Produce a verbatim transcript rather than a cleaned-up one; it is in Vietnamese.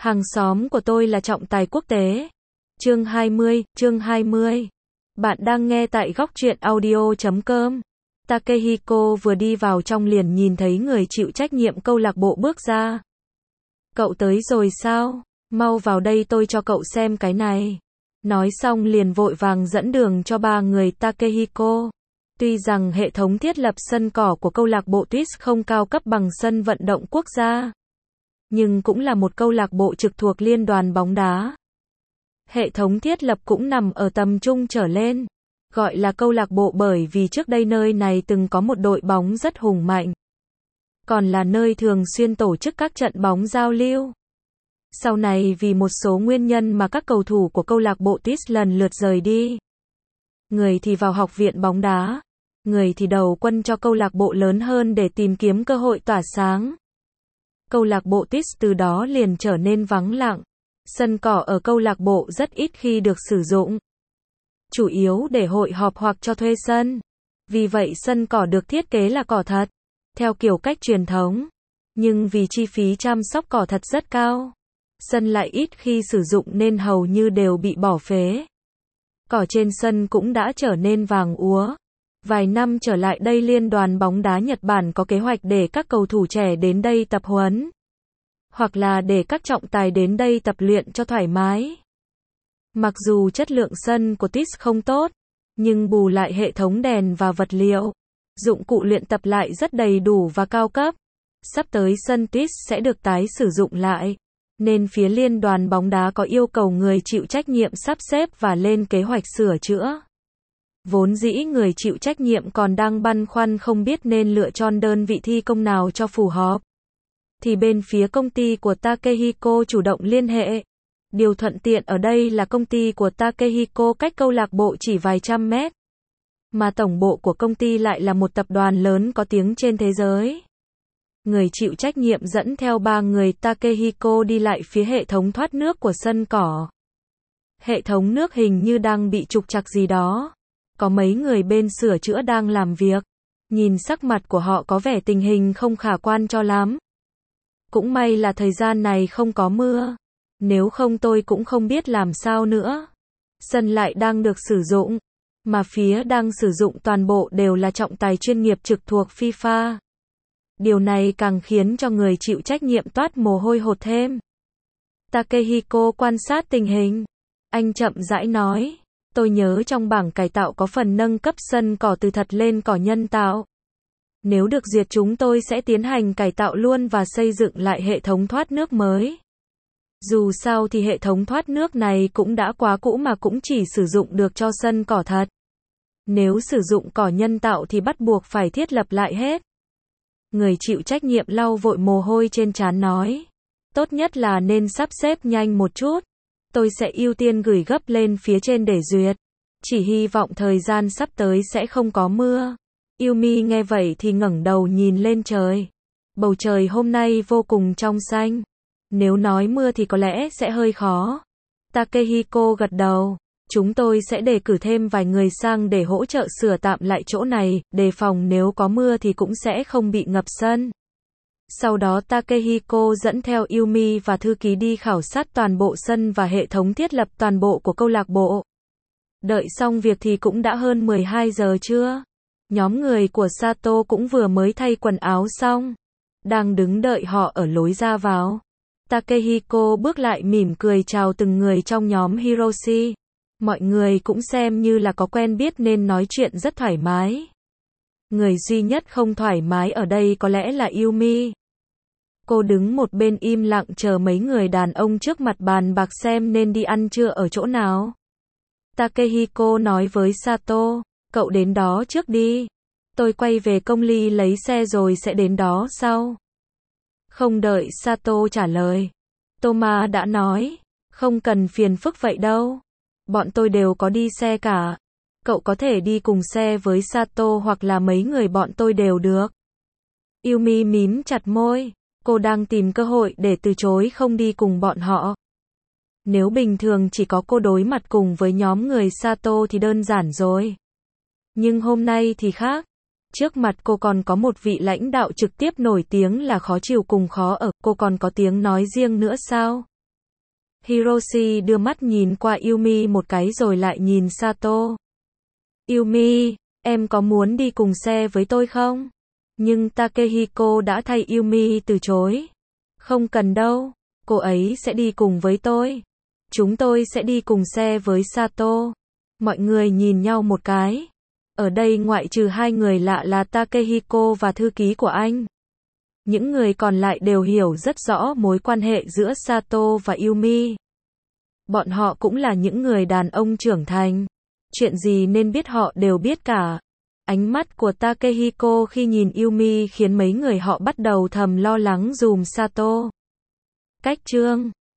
Hàng xóm của tôi là trọng tài quốc tế. Chương hai mươi, chương hai mươi. Bạn đang nghe tại góc truyện audio chấm com. Takehiko vừa đi vào trong liền nhìn thấy người chịu trách nhiệm câu lạc bộ bước ra. Cậu tới rồi sao? Mau vào đây tôi cho cậu xem cái này. Nói xong liền vội vàng dẫn đường cho ba người Takehiko. Tuy rằng hệ thống thiết lập sân cỏ của câu lạc bộ Twist không cao cấp bằng sân vận động quốc gia, nhưng cũng là một câu lạc bộ trực thuộc liên đoàn bóng đá. Hệ thống thiết lập cũng nằm ở tầm trung trở lên, gọi là câu lạc bộ bởi vì trước đây nơi này từng có một đội bóng rất hùng mạnh, còn là nơi thường xuyên tổ chức các trận bóng giao lưu. Sau này vì một số nguyên nhân mà các cầu thủ của câu lạc bộ Twist lần lượt rời đi. Người thì vào học viện bóng đá, người thì đầu quân cho câu lạc bộ lớn hơn để tìm kiếm cơ hội tỏa sáng. Câu lạc bộ Twist từ đó liền trở nên vắng lặng. Sân cỏ ở câu lạc bộ rất ít khi được sử dụng, chủ yếu để hội họp hoặc cho thuê sân. Vì vậy sân cỏ được thiết kế là cỏ thật, theo kiểu cách truyền thống. Nhưng vì chi phí chăm sóc cỏ thật rất cao, sân lại ít khi sử dụng nên hầu như đều bị bỏ phế. Cỏ trên sân cũng đã trở nên vàng úa. Vài năm trở lại đây Liên đoàn bóng đá Nhật Bản có kế hoạch để các cầu thủ trẻ đến đây tập huấn, hoặc là để các trọng tài đến đây tập luyện cho thoải mái. Mặc dù chất lượng sân của Twist không tốt, nhưng bù lại hệ thống đèn và vật liệu, dụng cụ luyện tập lại rất đầy đủ và cao cấp. Sắp tới sân Twist sẽ được tái sử dụng lại, nên phía Liên đoàn bóng đá có yêu cầu người chịu trách nhiệm sắp xếp và lên kế hoạch sửa chữa. Vốn dĩ người chịu trách nhiệm còn đang băn khoăn không biết nên lựa chọn đơn vị thi công nào cho phù hợp, thì bên phía công ty của Takehiko chủ động liên hệ. Điều thuận tiện ở đây là công ty của Takehiko cách câu lạc bộ chỉ vài trăm mét, mà tổng bộ của công ty lại là một tập đoàn lớn có tiếng trên thế giới. Người chịu trách nhiệm dẫn theo ba người Takehiko đi lại phía hệ thống thoát nước của sân cỏ. Hệ thống nước hình như đang bị trục trặc gì đó. Có mấy người bên sửa chữa đang làm việc. Nhìn sắc mặt của họ có vẻ tình hình không khả quan cho lắm. Cũng may là thời gian này không có mưa. Nếu không tôi cũng không biết làm sao nữa. Sân lại đang được sử dụng, mà phía đang sử dụng toàn bộ đều là trọng tài chuyên nghiệp trực thuộc FIFA. Điều này càng khiến cho người chịu trách nhiệm toát mồ hôi hột thêm. Takehiko quan sát tình hình. Anh chậm rãi nói. Tôi nhớ trong bảng cải tạo có phần nâng cấp sân cỏ từ thật lên cỏ nhân tạo. Nếu được duyệt chúng tôi sẽ tiến hành cải tạo luôn và xây dựng lại hệ thống thoát nước mới. Dù sao thì hệ thống thoát nước này cũng đã quá cũ mà cũng chỉ sử dụng được cho sân cỏ thật. Nếu sử dụng cỏ nhân tạo thì bắt buộc phải thiết lập lại hết. Người chịu trách nhiệm lau vội mồ hôi trên trán nói. Tốt nhất là nên sắp xếp nhanh một chút. Tôi sẽ ưu tiên gửi gấp lên phía trên để duyệt. Chỉ hy vọng thời gian sắp tới sẽ không có mưa. Yumi nghe vậy thì ngẩng đầu nhìn lên trời. Bầu trời hôm nay vô cùng trong xanh. Nếu nói mưa thì có lẽ sẽ hơi khó. Takehiko gật đầu. Chúng tôi sẽ đề cử thêm vài người sang để hỗ trợ sửa tạm lại chỗ này, đề phòng nếu có mưa thì cũng sẽ không bị ngập sân. Sau đó Takehiko dẫn theo Yumi và thư ký đi khảo sát toàn bộ sân và hệ thống thiết lập toàn bộ của câu lạc bộ. Đợi xong việc thì cũng đã hơn mười hai giờ trưa. Nhóm người của Sato cũng vừa mới thay quần áo xong, đang đứng đợi họ ở lối ra vào. Takehiko bước lại mỉm cười chào từng người trong nhóm Hiroshi. Mọi người cũng xem như là có quen biết nên nói chuyện rất thoải mái. Người duy nhất không thoải mái ở đây có lẽ là Yumi. Cô đứng một bên im lặng chờ mấy người đàn ông trước mặt bàn bạc xem nên đi ăn trưa ở chỗ nào. Takehiko nói với Sato, cậu đến đó trước đi. Tôi quay về công ty lấy xe rồi sẽ đến đó sau. Không đợi Sato trả lời, Toma đã nói, không cần phiền phức vậy đâu. Bọn tôi đều có đi xe cả. Cậu có thể đi cùng xe với Sato hoặc là mấy người bọn tôi đều được. Yumi mím chặt môi. Cô đang tìm cơ hội để từ chối không đi cùng bọn họ. Nếu bình thường chỉ có cô đối mặt cùng với nhóm người Sato thì đơn giản rồi. Nhưng hôm nay thì khác. Trước mặt cô còn có một vị lãnh đạo trực tiếp nổi tiếng là khó chịu cùng khó ở, cô còn có tiếng nói riêng nữa sao? Hiroshi đưa mắt nhìn qua Yumi một cái rồi lại nhìn Sato. Yumi, em có muốn đi cùng xe với tôi không? Nhưng Takehiko đã thay Yumi từ chối. Không cần đâu, cô ấy sẽ đi cùng với tôi. Chúng tôi sẽ đi cùng xe với Sato. Mọi người nhìn nhau một cái. Ở đây ngoại trừ hai người lạ là Takehiko và thư ký của anh. Những người còn lại đều hiểu rất rõ mối quan hệ giữa Sato và Yumi. Bọn họ cũng là những người đàn ông trưởng thành. Chuyện gì nên biết họ đều biết cả. Ánh mắt của Takehiko khi nhìn Yumi khiến mấy người họ bắt đầu thầm lo lắng giùm Sato. Cách chương